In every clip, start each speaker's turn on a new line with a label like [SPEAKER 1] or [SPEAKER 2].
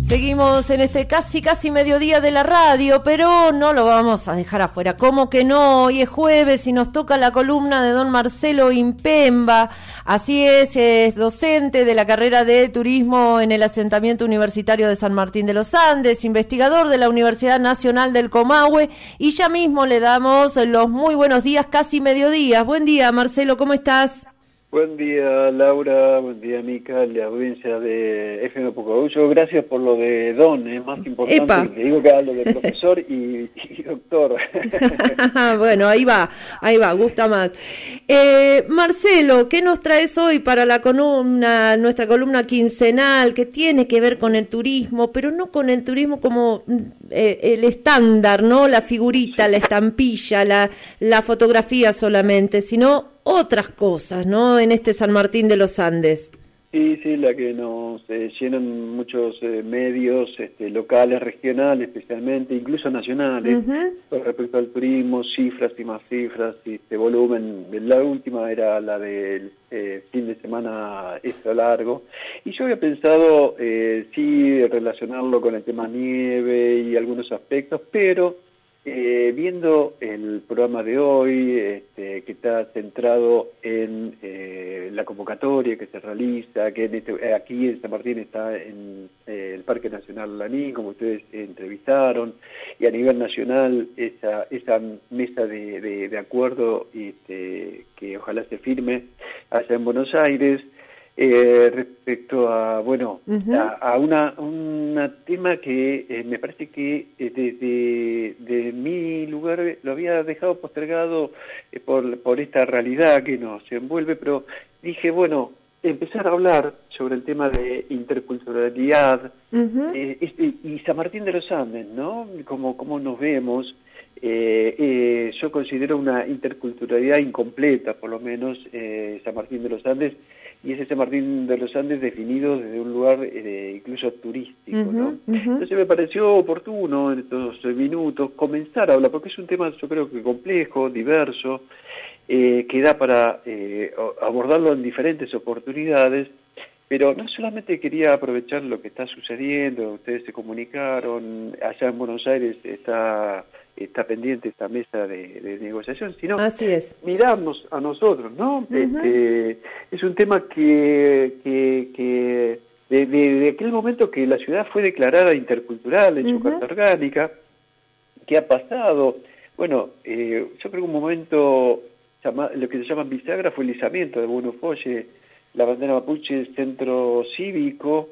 [SPEAKER 1] Seguimos en este casi mediodía de la radio, pero no lo vamos a dejar afuera. ¿Cómo que no? Hoy es jueves y nos toca la columna de don Marcelo Impemba. Así es docente de la carrera de turismo en el asentamiento universitario de San Martín de los Andes, investigador de la Universidad Nacional del Comahue, y ya mismo le damos los muy buenos días, casi mediodía. Buen día, Marcelo, ¿cómo estás?
[SPEAKER 2] Buen día, Laura, buen día, Mica, la audiencia de FM Pucabullo. Gracias por lo de don, es más importante.
[SPEAKER 1] ¡Epa!
[SPEAKER 2] Que digo que hablo de profesor y doctor.
[SPEAKER 1] Bueno, ahí va, gusta más. Marcelo, ¿qué nos traes hoy para la columna, nuestra columna quincenal, que tiene que ver con el turismo, pero no con el turismo como el estándar, ¿no? La figurita, la estampilla, la fotografía solamente, sino otras cosas, ¿no? En este San Martín de los Andes.
[SPEAKER 2] Sí, la que nos llenan muchos medios locales, regionales especialmente, incluso nacionales, con respecto al turismo, cifras y más cifras, volumen. La última era la del fin de semana extra largo, y yo había pensado sí relacionarlo con el tema nieve y algunos aspectos, pero viendo el programa de hoy, que está centrado en la convocatoria que se realiza, que aquí en San Martín está en el Parque Nacional Lanín, como ustedes entrevistaron, y a nivel nacional esa mesa de acuerdo que ojalá se firme allá en Buenos Aires, respecto a una tema que me parece que desde mi lugar lo había dejado postergado por esta realidad que nos envuelve, pero dije, empezar a hablar sobre el tema de interculturalidad y San Martín de los Andes, ¿no? Como nos vemos. Yo considero una interculturalidad incompleta, por lo menos San Martín de los Andes, y es San Martín de los Andes definido desde un lugar incluso turístico, ¿no? Entonces me pareció oportuno en estos minutos comenzar a hablar, porque es un tema yo creo que complejo, diverso, que da para abordarlo en diferentes oportunidades, pero no solamente quería aprovechar lo que está sucediendo, ustedes se comunicaron, allá en Buenos Aires está pendiente esta mesa de negociación, sino
[SPEAKER 1] así es.
[SPEAKER 2] Mirarnos a nosotros, ¿no? Es un tema que de aquel momento que la ciudad fue declarada intercultural en su carta orgánica, ¿qué ha pasado? Yo creo que un momento, lo que se llama bisagra fue el izamiento de Buenos Aires, la bandera mapuche, centro cívico.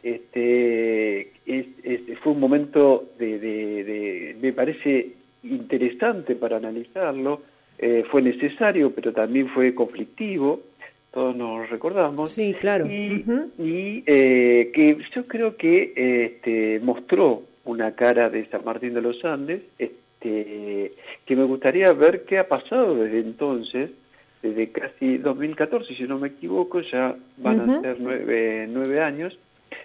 [SPEAKER 2] Fue un momento me parece interesante para analizarlo, fue necesario, pero también fue conflictivo, todos nos recordamos. Sí, claro. Y que yo creo que mostró una cara de San Martín de los Andes, que me gustaría ver qué ha pasado desde entonces, desde casi 2014, si no me equivoco, ya van a ser 9 años,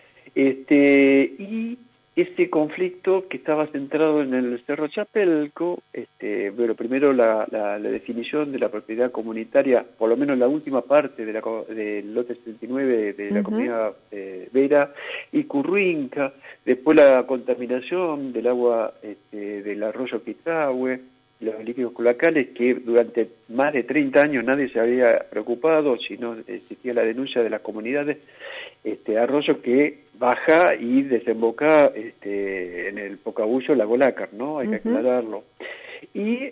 [SPEAKER 2] y ese conflicto que estaba centrado en el Cerro Chapelco, pero primero la definición de la propiedad comunitaria, por lo menos la última parte del lote 79 de la comunidad Vera y Curruinca, después la contaminación del agua del arroyo Quitahue, los líquidos cloacales, que durante más de 30 años nadie se había preocupado, si no existía la denuncia de las comunidades, arroyo que baja y desemboca en el Pocabullo, Lago Lácar, ¿no? Hay que aclararlo. Y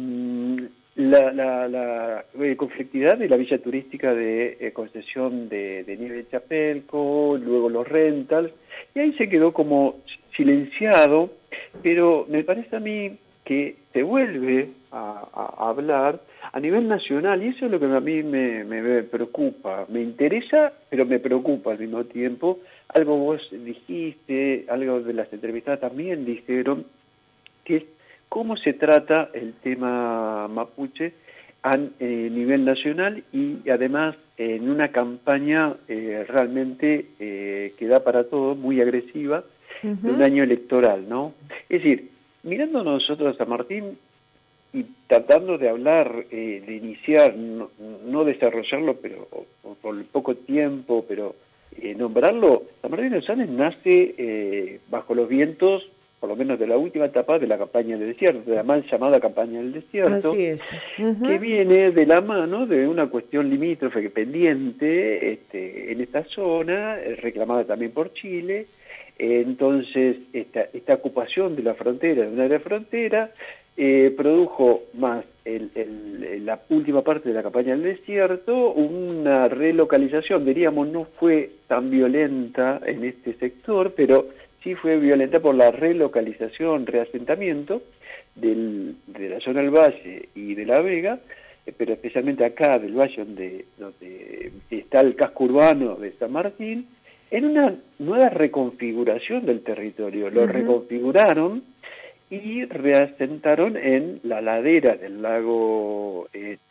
[SPEAKER 2] la conflictividad de la villa turística de concesión de Nieve de Chapelco, luego los rentals, y ahí se quedó como silenciado, pero me parece a mí que se vuelve a hablar a nivel nacional, y eso es lo que a mí me preocupa, me interesa, pero me preocupa al mismo tiempo. Algo vos dijiste, algo de las entrevistadas también dijeron, que es cómo se trata el tema mapuche a nivel nacional y además en una campaña realmente que da para todo, muy agresiva, de un año electoral, ¿no? Es decir, mirando nosotros a San Martín y tratando de hablar, de iniciar, no desarrollarlo, pero por poco tiempo, pero nombrarlo, San Martín de los Andes nace bajo los vientos, por lo menos de la última etapa de la campaña del desierto, de la mal llamada campaña del desierto,
[SPEAKER 1] Así es.
[SPEAKER 2] que viene de la mano de una cuestión limítrofe pendiente en esta zona, reclamada también por Chile. Entonces, esta ocupación de la frontera, de un área frontera, produjo más la última parte de la campaña del desierto, una relocalización, diríamos, no fue tan violenta en este sector, pero sí fue violenta por la relocalización, reasentamiento de la zona del Valle y de La Vega, pero especialmente acá del Valle, donde está el casco urbano de San Martín, en una nueva reconfiguración del territorio. Lo reconfiguraron y reasentaron en la ladera del lago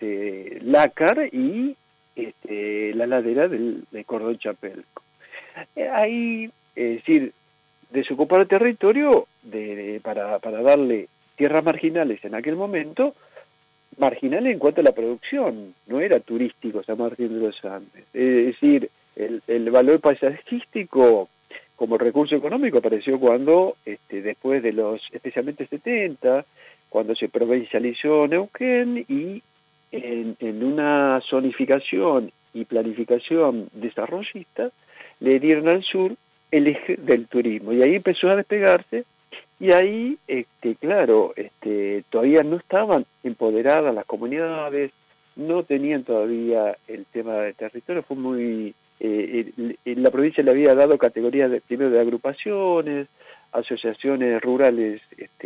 [SPEAKER 2] Lácar y la ladera de Cordón Chapelco. Ahí, es decir, desocupar el territorio para darle tierras marginales en aquel momento, marginales en cuanto a la producción, no era turístico San Martín de los Andes. Es decir, el valor paisajístico como recurso económico apareció cuando, después de los, especialmente 70, cuando se provincializó Neuquén y en una zonificación y planificación desarrollista, le dieron al sur el eje del turismo. Y ahí empezó a despegarse, y ahí, claro, todavía no estaban empoderadas las comunidades, no tenían todavía el tema del territorio, fue muy... la provincia le había dado categorías primero de agrupaciones, asociaciones rurales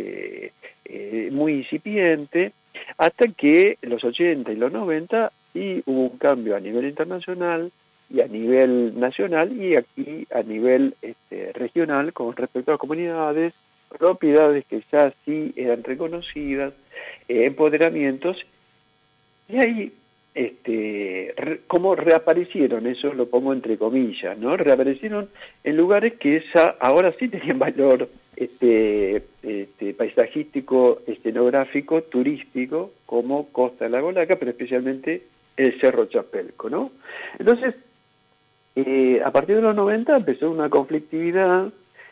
[SPEAKER 2] muy incipiente, hasta que en los 80 y los 90 sí hubo un cambio a nivel internacional y a nivel nacional y aquí a nivel regional con respecto a las comunidades, propiedades que ya sí eran reconocidas, empoderamientos, y ahí cómo reaparecieron, eso lo pongo entre comillas, ¿no? Reaparecieron en lugares que ahora sí tenían valor paisajístico, escenográfico, turístico, como Costa de la Golaca, pero especialmente el Cerro Chapelco, ¿no? Entonces, a partir de los 90 empezó una conflictividad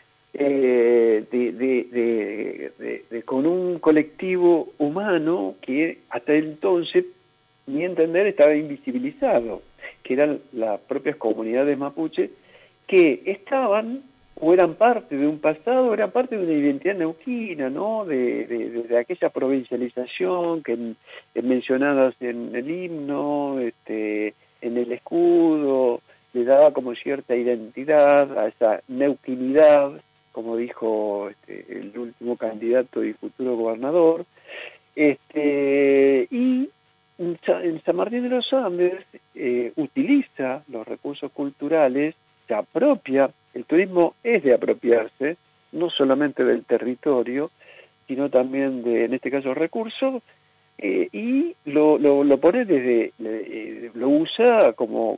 [SPEAKER 2] con un colectivo humano que hasta entonces, mi entender, estaba invisibilizado, que eran las propias comunidades mapuche, que estaban o eran parte de un pasado, eran parte de una identidad neuquina, ¿no? De aquella provincialización que mencionadas en el himno, en el escudo, le daba como cierta identidad a esa neuquinidad, como dijo el último candidato y futuro gobernador, y en San Martín de los Andes utiliza los recursos culturales, se apropia, el turismo es de apropiarse, no solamente del territorio, sino también en este caso, recursos, y lo pone lo usa como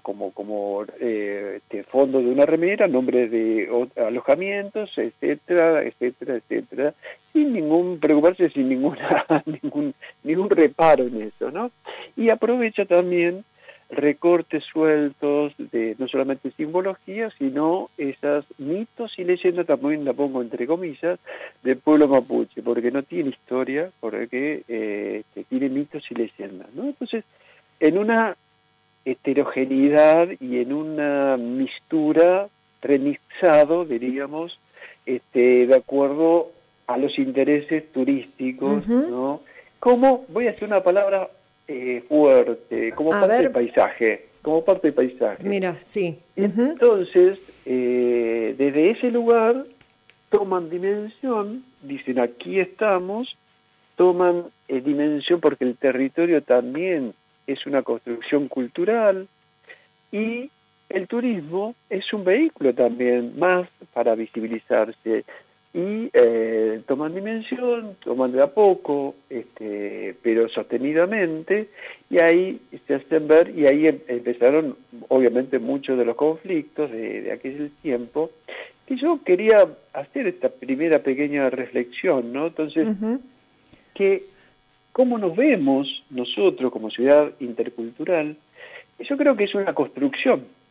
[SPEAKER 2] fondo de una remera, nombres de alojamientos, etcétera, etcétera, etcétera, sin preocuparse, sin ningún reparo en eso, ¿no? Y aprovecha también recortes sueltos de no solamente simbología, sino esas mitos y leyendas, también la pongo entre comillas, del pueblo mapuche, porque no tiene historia, porque tiene mitos y leyendas, ¿no? Entonces, en una heterogeneidad y en una mistura remixado, diríamos, de acuerdo a los intereses turísticos, ¿no? Como, voy a hacer una palabra fuerte, como parte del paisaje,
[SPEAKER 1] Mira, sí.
[SPEAKER 2] Entonces, desde ese lugar toman dimensión, dicen aquí estamos, toman dimensión porque el territorio también es una construcción cultural y el turismo es un vehículo también más para visibilizarse. Y toman dimensión, toman de a poco, pero sostenidamente, y ahí se hacen ver, y ahí empezaron obviamente muchos de los conflictos de aquel tiempo, que yo quería hacer esta primera pequeña reflexión, ¿no? Entonces, que cómo nos vemos nosotros como ciudad intercultural, yo creo que es una construcción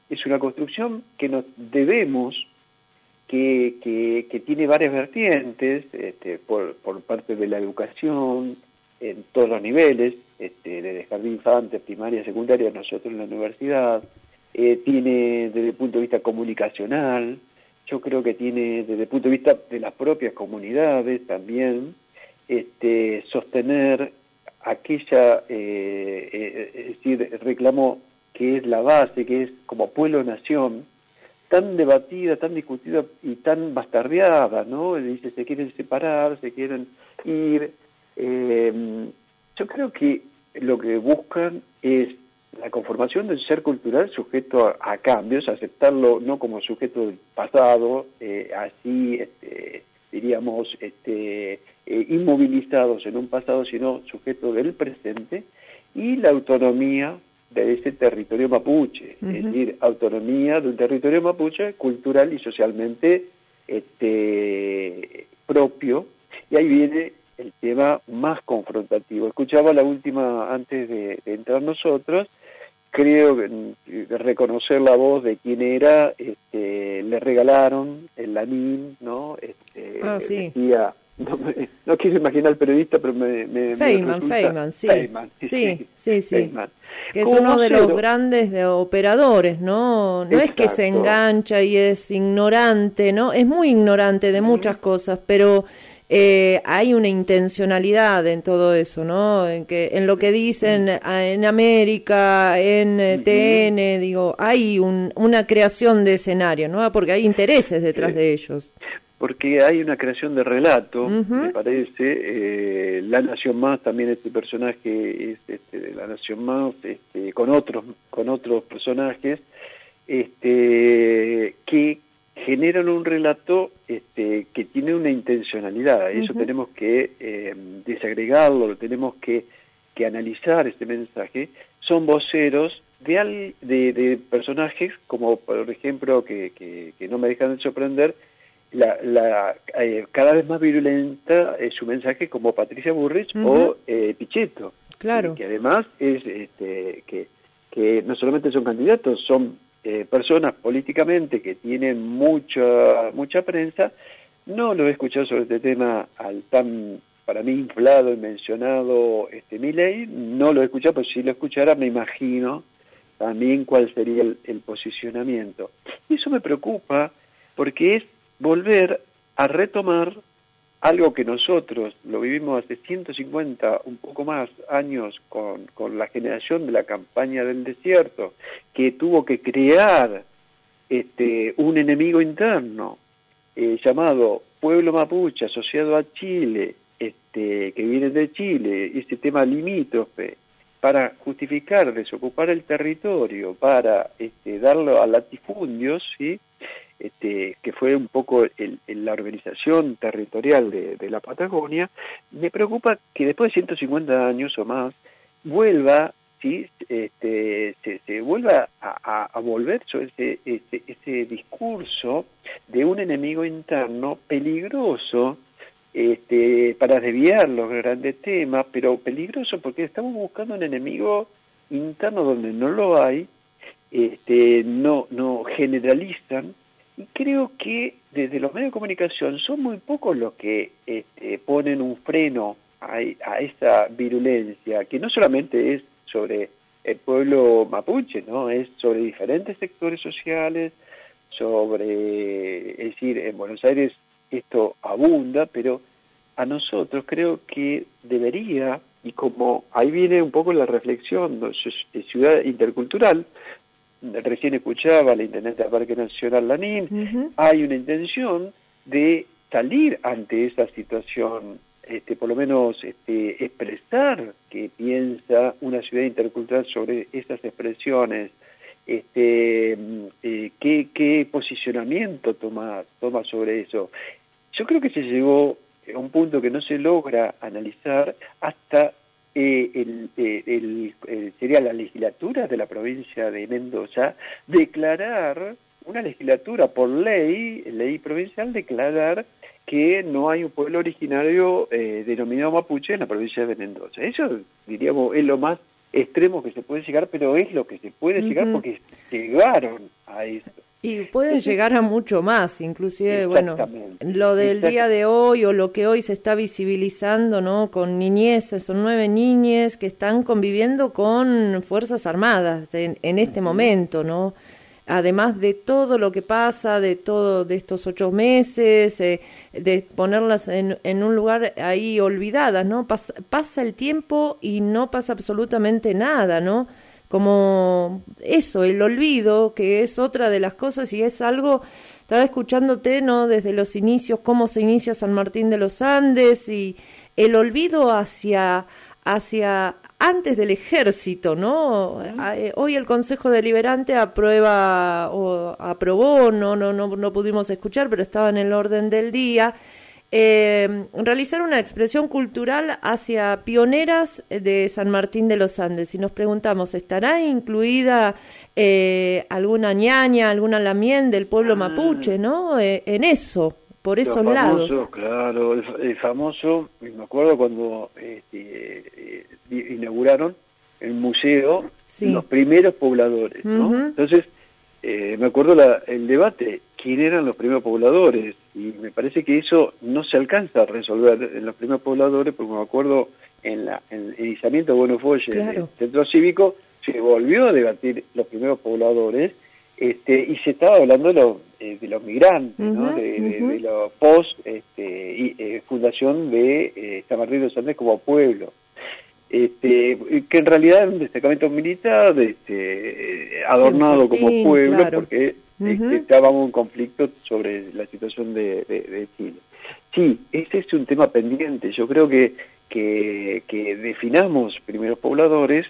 [SPEAKER 2] es una construcción que nos debemos, que tiene varias vertientes, por parte de la educación, en todos los niveles, desde jardín infante, primaria, secundaria, nosotros en la universidad, tiene desde el punto de vista comunicacional, yo creo que tiene desde el punto de vista de las propias comunidades también, sostener aquella, es decir, reclamo que es la base, que es como pueblo-nación, tan debatida, tan discutida y tan bastardeada, ¿no? Dice, se quieren separar, se quieren ir. Yo creo que lo que buscan es la conformación del ser cultural sujeto a cambios, aceptarlo no como sujeto del pasado, así, diríamos, inmovilizados en un pasado, sino sujeto del presente, y la autonomía de ese territorio mapuche, es decir, autonomía de un territorio mapuche cultural y socialmente propio, y ahí viene el tema más confrontativo. Escuchaba la última antes de entrar nosotros, creo que reconocer la voz de quien era, le regalaron el Lanín, ¿no?
[SPEAKER 1] Sí.
[SPEAKER 2] Decía, no quiero imaginar al periodista, pero
[SPEAKER 1] Feynman, sí.
[SPEAKER 2] Feynman,
[SPEAKER 1] Sí.
[SPEAKER 2] Feynman.
[SPEAKER 1] Que es uno de los grandes operadores, ¿no? No es que se engancha y es ignorante, ¿no? Es muy ignorante de muchas cosas, pero hay una intencionalidad en todo eso, ¿no? En lo que dicen en América, en TN, digo, hay una creación de escenario, ¿no? Porque hay intereses detrás de ellos.
[SPEAKER 2] Porque hay una creación de relato, me parece. La Nación Más, también este personaje es de La Nación Más, con otros personajes, que generan un relato que tiene una intencionalidad. Eso tenemos que desagregarlo, tenemos que analizar este mensaje. Son voceros de personajes como, por ejemplo, que no me dejan de sorprender, cada vez más virulenta es su mensaje, como Patricia Bullrich o Pichetto,
[SPEAKER 1] claro,
[SPEAKER 2] que además es que no solamente son candidatos, son personas políticamente que tienen mucha prensa. No lo he escuchado sobre este tema al tan, para mí, inflado y mencionado Milei, no lo he escuchado, pero si lo escuchara me imagino también cuál sería el posicionamiento. Y eso me preocupa, porque es volver a retomar algo que nosotros lo vivimos hace 150, un poco más, años con la generación de la campaña del desierto, que tuvo que crear un enemigo interno llamado pueblo mapuche asociado a Chile, que viene de Chile, ese tema limítrofe, para justificar desocupar el territorio, para darlo a latifundios, ¿sí? Que fue un poco la organización territorial de la Patagonia. Me preocupa que después de 150 años o más vuelva, ¿sí? se vuelva a volver sobre ese discurso de un enemigo interno peligroso, para desviar los grandes temas, pero peligroso porque estamos buscando un enemigo interno donde no lo hay, no generalizan. Y creo que desde los medios de comunicación son muy pocos los que ponen un freno a esa virulencia, que no solamente es sobre el pueblo mapuche, ¿no? Es sobre diferentes sectores sociales, es decir, en Buenos Aires esto abunda, pero a nosotros creo que debería, y como ahí viene un poco la reflexión, ¿no? Ciudad intercultural. Recién escuchaba la intendente del Parque Nacional Lanín, hay una intención de salir ante esa situación, por lo menos expresar que piensa una ciudad intercultural sobre esas expresiones, qué posicionamiento toma sobre eso. Yo creo que se llegó a un punto que no se logra analizar hasta sería la legislatura de la provincia de Mendoza declarar, una legislatura por ley provincial, declarar que no hay un pueblo originario denominado mapuche en la provincia de Mendoza. Eso, diríamos, es lo más extremos que se puede llegar, pero es lo que se puede llegar porque llegaron a eso.
[SPEAKER 1] Y pueden llegar a mucho más, inclusive, bueno, lo del día de hoy o lo que hoy se está visibilizando, ¿no? Con niñeces, son 9 niñes que están conviviendo con Fuerzas Armadas en este momento, ¿no? Además de todo lo que pasa, de estos 8 meses, de ponerlas en un lugar ahí olvidadas, ¿no? Pasa el tiempo y no pasa absolutamente nada, ¿no? Como eso, el olvido, que es otra de las cosas y es algo, estaba escuchándote, ¿no? Desde los inicios, cómo se inicia San Martín de los Andes y el olvido hacia antes del ejército, ¿no? Hoy el Consejo Deliberante aprobó, no pudimos escuchar, pero estaba en el orden del día, realizar una expresión cultural hacia pioneras de San Martín de los Andes. Y nos preguntamos, ¿estará incluida alguna ñaña, alguna lamien del pueblo mapuche, ¿no? En eso, por esos lados.
[SPEAKER 2] Claro, el famoso, me acuerdo cuando inauguraron el museo, los primeros pobladores, ¿no? Entonces, me acuerdo el debate, ¿quién eran los primeros pobladores? Y me parece que eso no se alcanza a resolver en los primeros pobladores, porque me acuerdo en el iniciamiento de Buenos Aires, del Centro Cívico, se volvió a debatir los primeros pobladores, y se estaba hablando de los migrantes, ¿no? De los post fundación de San Martín de los Andes como pueblo. Que en realidad era un destacamento militar adornado como pueblo, porque estábamos en conflicto sobre la situación de Chile. Sí, ese es un tema pendiente. Yo creo que definamos primeros pobladores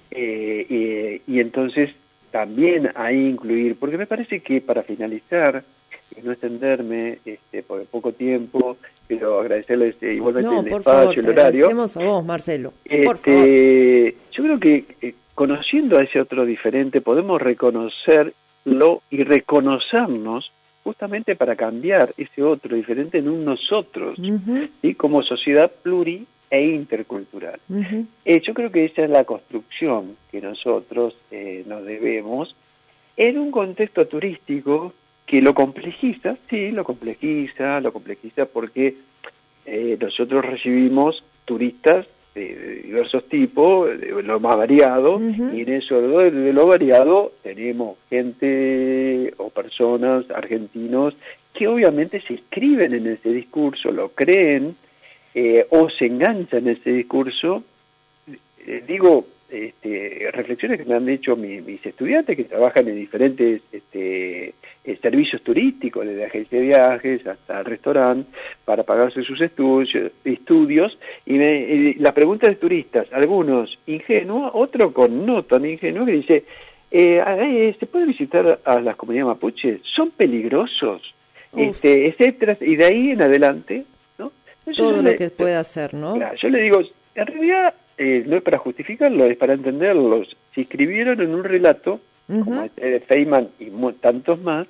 [SPEAKER 2] y entonces también ahí incluir, porque me parece que para finalizar, y no extenderme por poco tiempo, pero agradecerles igualmente el espacio, el horario.
[SPEAKER 1] Agradecemos a vos, Marcelo. Por favor.
[SPEAKER 2] Yo creo que conociendo a ese otro diferente podemos reconocerlo y reconocernos justamente para cambiar ese otro diferente en un nosotros, ¿sí? Como sociedad pluri e intercultural. Yo creo que esa es la construcción que nosotros nos debemos en un contexto turístico que lo complejiza, sí, lo complejiza porque nosotros recibimos turistas de diversos tipos, de lo más variado, y en eso de lo variado tenemos gente o personas argentinos que obviamente se inscriben en ese discurso, lo creen, o se enganchan en ese discurso. Reflexiones que me han hecho mis estudiantes que trabajan en diferentes servicios turísticos, desde agencia de viajes hasta restaurante, para pagarse sus estudios, y la pregunta de turistas, algunos ingenuos, otro con no tan ingenuo, que dice, ¿se puede visitar a las comunidades mapuches? ¿Son peligrosos? Etcétera, y de ahí en adelante, ¿no? Entonces,
[SPEAKER 1] todo lo que puede hacer, ¿no?
[SPEAKER 2] Claro, yo le digo, en realidad no es para justificarlo, es para entenderlos. Se inscribieron en un relato, como este de Feynman y tantos más,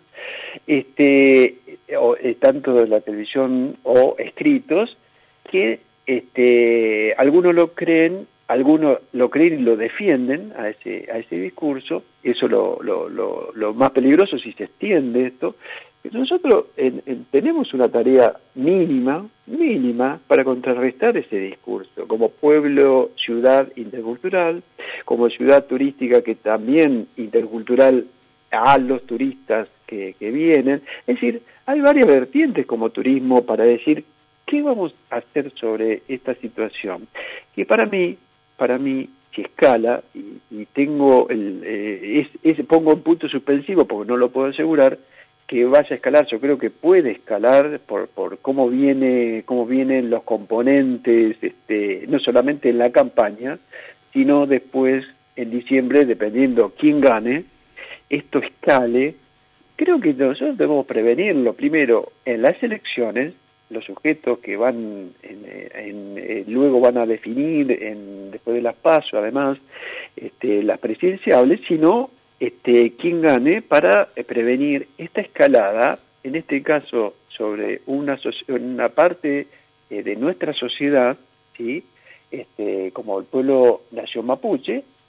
[SPEAKER 2] tanto de la televisión o escritos, que algunos lo creen y lo defienden a ese discurso. Eso lo más peligroso si se extiende esto. Pero nosotros tenemos una tarea mínima para contrarrestar ese discurso, como pueblo, ciudad intercultural, como ciudad turística que también intercultural a los turistas que vienen. Es decir, hay varias vertientes como turismo para decir qué vamos a hacer sobre esta situación, que para mí si escala, y tengo pongo un punto suspensivo porque no lo puedo asegurar, que vaya a escalar. Yo creo que puede escalar por cómo vienen los componentes, no solamente en la campaña, sino después en diciembre, dependiendo quién gane, esto escale. Creo que nosotros debemos prevenirlo primero en las elecciones, los sujetos que van luego van a definir después de las PASO, además, las presidenciables, sino quién gane, para prevenir esta escalada, en este caso sobre una parte de nuestra sociedad, ¿sí? Como el pueblo nación mapuche,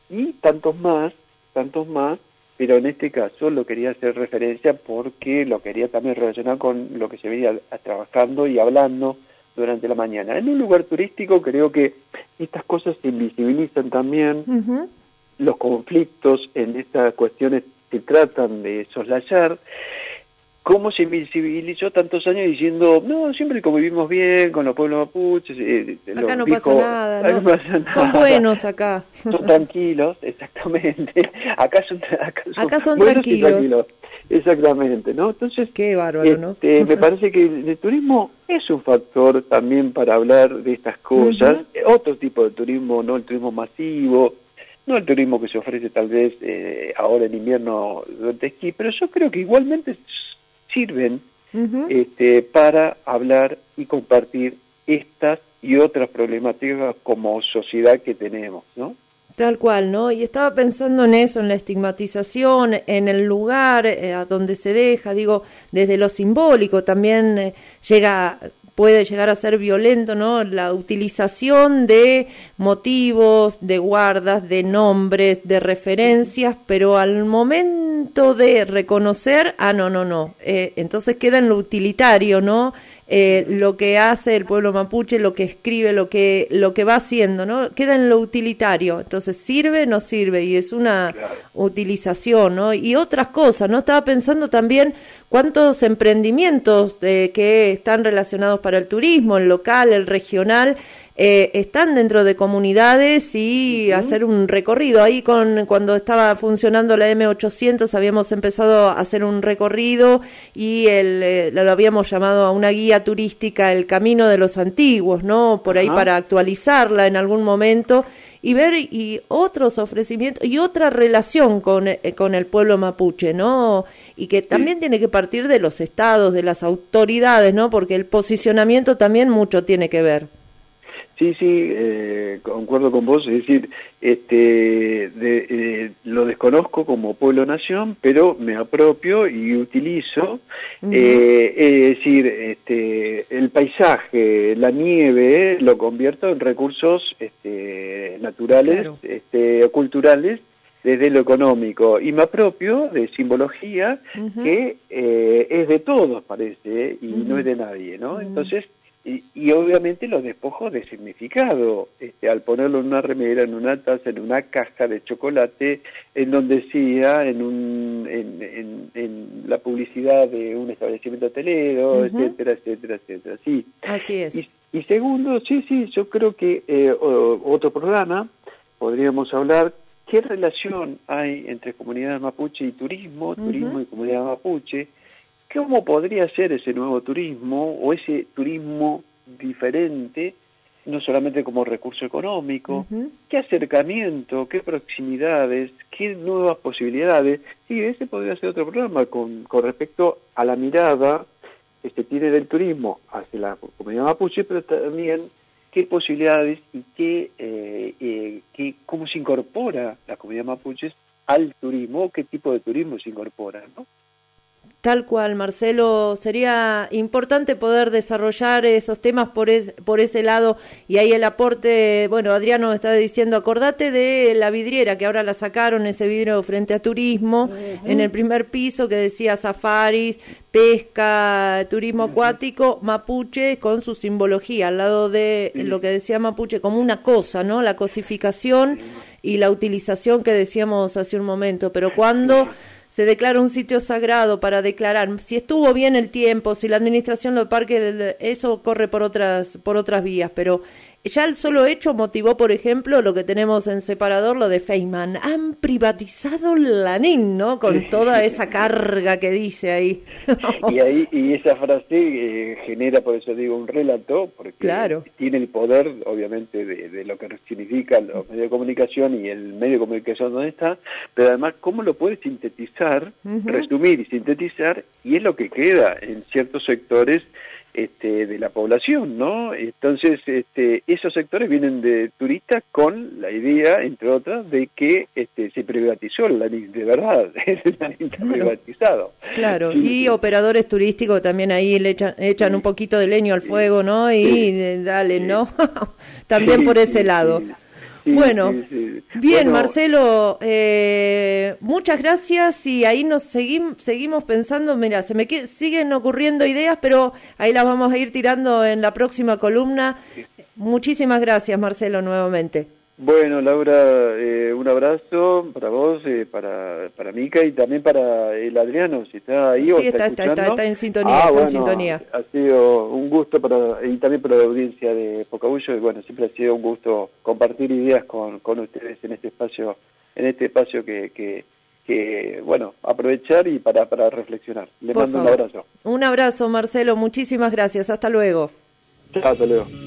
[SPEAKER 2] y tantos más, pero en este caso lo quería hacer referencia porque lo quería también relacionar con lo que se venía trabajando y hablando durante la mañana. En un lugar turístico creo que estas cosas se invisibilizan también, los conflictos en estas cuestiones se tratan de soslayar. ¿Cómo se invisibilizó tantos años diciendo, no, siempre convivimos bien con los pueblos mapuches?
[SPEAKER 1] Acá no pasa nada, ¿no? Son buenos acá.
[SPEAKER 2] Son tranquilos, exactamente. Acá son
[SPEAKER 1] tranquilos.
[SPEAKER 2] Exactamente, ¿no? Entonces,
[SPEAKER 1] qué bárbaro, ¿no?
[SPEAKER 2] Me parece que el turismo es un factor también para hablar de estas cosas. Otro tipo de turismo, no el turismo masivo, no el turismo que se ofrece tal vez ahora en invierno durante esquí, pero yo creo que igualmente sirven para hablar y compartir estas y otras problemáticas como sociedad que tenemos, ¿no?
[SPEAKER 1] Tal cual, ¿no? Y estaba pensando en eso, en la estigmatización, en el lugar a donde se deja, digo, desde lo simbólico también puede llegar a ser violento, ¿no? La utilización de motivos, de guardas, de nombres, de referencias, pero al momento de reconocer, no. Entonces queda en lo utilitario, ¿no? Lo que hace el pueblo mapuche, lo que escribe, lo que va haciendo, ¿no? Queda en lo utilitario. Entonces, ¿sirve? No sirve. Y es una utilización, ¿no? Y otras cosas, ¿no? Estaba pensando también cuántos emprendimientos que están relacionados para el turismo, el local, el regional, están dentro de comunidades y hacer un recorrido. Ahí cuando estaba funcionando la M800 habíamos empezado a hacer un recorrido y lo habíamos llamado a una guía turística el Camino de los Antiguos, ¿no? Por ahí para actualizarla en algún momento y ver y otros ofrecimientos y otra relación con el pueblo mapuche, ¿no? Y que también tiene que partir de los estados, de las autoridades, ¿no? Porque el posicionamiento también mucho tiene que ver.
[SPEAKER 2] Sí, concuerdo con vos, es decir, lo desconozco como pueblo-nación, pero me apropio y utilizo, es decir, el paisaje, la nieve, lo convierto en recursos naturales, o culturales, desde lo económico, y me apropio de simbología que es de todos, parece, y no es de nadie, ¿no? Entonces, y obviamente los despojos de significado, al ponerlo en una remera, en una taza, en una caja de chocolate, en donde decía, en la publicidad de un establecimiento hotelero, etcétera. Sí.
[SPEAKER 1] Así es.
[SPEAKER 2] Y segundo, yo creo que otro programa, podríamos hablar, ¿qué relación hay entre comunidad mapuche y turismo y comunidad mapuche? ¿Cómo podría ser ese nuevo turismo o ese turismo diferente, no solamente como recurso económico? ¿Qué acercamiento, qué proximidades, qué nuevas posibilidades? Sí, ese podría ser otro programa con respecto a la mirada que se tiene del turismo hacia la comunidad mapuche, pero también qué posibilidades y cómo se incorpora la comunidad mapuche al turismo, qué tipo de turismo se incorpora, ¿no?
[SPEAKER 1] Tal cual, Marcelo, sería importante poder desarrollar esos temas por ese lado, y ahí el aporte, bueno, Adriano está diciendo, acordate de la vidriera, que ahora la sacaron, ese vidrio frente a turismo, en el primer piso que decía safaris, pesca, turismo acuático, mapuche, con su simbología, al lado de lo que decía mapuche, como una cosa, ¿no? La cosificación y la utilización que decíamos hace un momento, pero cuando se declara un sitio sagrado para declarar si estuvo bien el tiempo, si la administración del parque, eso corre por otras vías, pero ya el solo hecho motivó, por ejemplo, lo que tenemos en Separador, lo de Feynman. Han privatizado Lanín, ¿no? Con toda esa carga que dice ahí.
[SPEAKER 2] Y esa frase genera, por eso digo, un relato, porque tiene el poder, obviamente, de lo que significan los medios de comunicación y el medio de comunicación donde está, pero además cómo lo puede sintetizar, resumir y sintetizar, y es lo que queda en ciertos sectores de la población, ¿no? Entonces, esos sectores vienen de turistas con la idea, entre otras, de que se privatizó el Lanín, de verdad, el Lanín está privatizado.
[SPEAKER 1] Claro, y operadores turísticos también ahí le echan un poquito de leño al fuego, ¿no? Y dale, ¿no? También por ese lado.
[SPEAKER 2] Sí,
[SPEAKER 1] bueno,
[SPEAKER 2] sí, sí.
[SPEAKER 1] Bien,
[SPEAKER 2] Bueno,
[SPEAKER 1] Marcelo, muchas gracias y ahí nos seguimos pensando, mira, siguen ocurriendo ideas, pero ahí las vamos a ir tirando en la próxima columna. Muchísimas gracias, Marcelo, nuevamente.
[SPEAKER 2] bueno, Laura, un abrazo para vos, para Mica y también para el Adriano, si está ahí o
[SPEAKER 1] Sí,
[SPEAKER 2] está escuchando.
[SPEAKER 1] está en sintonía, está en
[SPEAKER 2] Bueno,
[SPEAKER 1] sintonía.
[SPEAKER 2] ha sido un gusto y también para la audiencia de Pocahullo, y bueno, siempre ha sido un gusto compartir ideas con ustedes en este espacio que bueno, aprovechar y para reflexionar. Le
[SPEAKER 1] Por
[SPEAKER 2] mando un
[SPEAKER 1] favor.
[SPEAKER 2] abrazo.
[SPEAKER 1] Un abrazo, Marcelo, muchísimas gracias, hasta luego.
[SPEAKER 2] Chao, hasta luego.